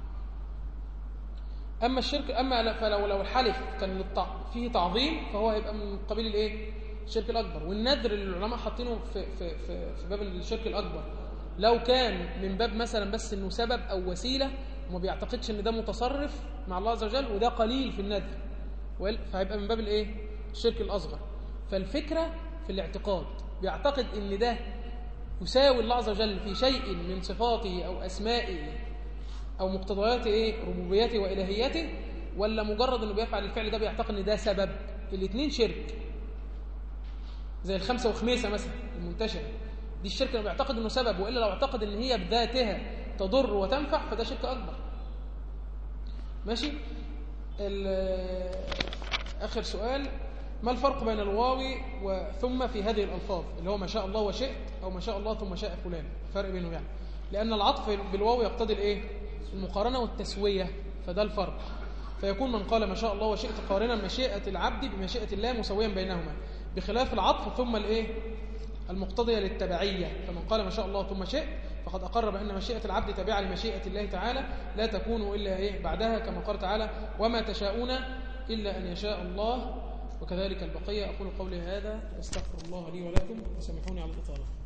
اما الشرك، فلو الحلف كان فيه تعظيم فهو هيبقى من قبيل الايه الشرك الاكبر. والنذر اللي العلماء حاطينه في باب الشرك الاكبر لو كان من باب مثلا بس انه سبب او وسيله وما بيعتقدش ان ده متصرف مع الله عز وجل، وده قليل في النذر، فهيبقى من باب الايه الشرك الاصغر. فالفكره في الاعتقاد، بيعتقد ان ده يساوي الله عز وجل في شيء من صفاته او اسمائه او مقتضيات ربوبيته والهيته، ولا مجرد انه بيفعل الفعل ده بيعتقد ان ده سبب. الاثنين شرك، زي الخمسه وخميسه مثلا المنتشره دي، الشرك انه بيعتقد انه سبب، والا لو اعتقد ان هي بذاتها تضر وتنفع فده شرك اكبر. ماشي. اخر سؤال، ما الفرق بين الواو وثم في هذه الالفاظ اللي هو ما شاء الله وشئت او ما شاء الله ثم شاء فلان؟ الفرق بينهم يعني لان العطف بالواو يقتضي الايه المقارنه والتسويه، فده الفرق. فيكون من قال ما شاء الله وشئت قارنا مشيئه العبد بمشيئه الله مسويا بينهما، بخلاف العطف ثم الايه المقتضيه للتبعيه. فمن قال ما شاء الله ثم شئت فقد أقر بأن مشيئة العبد تابعة لمشيئة الله تعالى لا تكون إلا بعدها، كما قال تعالى وما تشاءون إلا أن يشاء الله. وكذلك البقية. أقول قولي هذا واستغفر الله لي ولكم وسامحوني على الإطالة.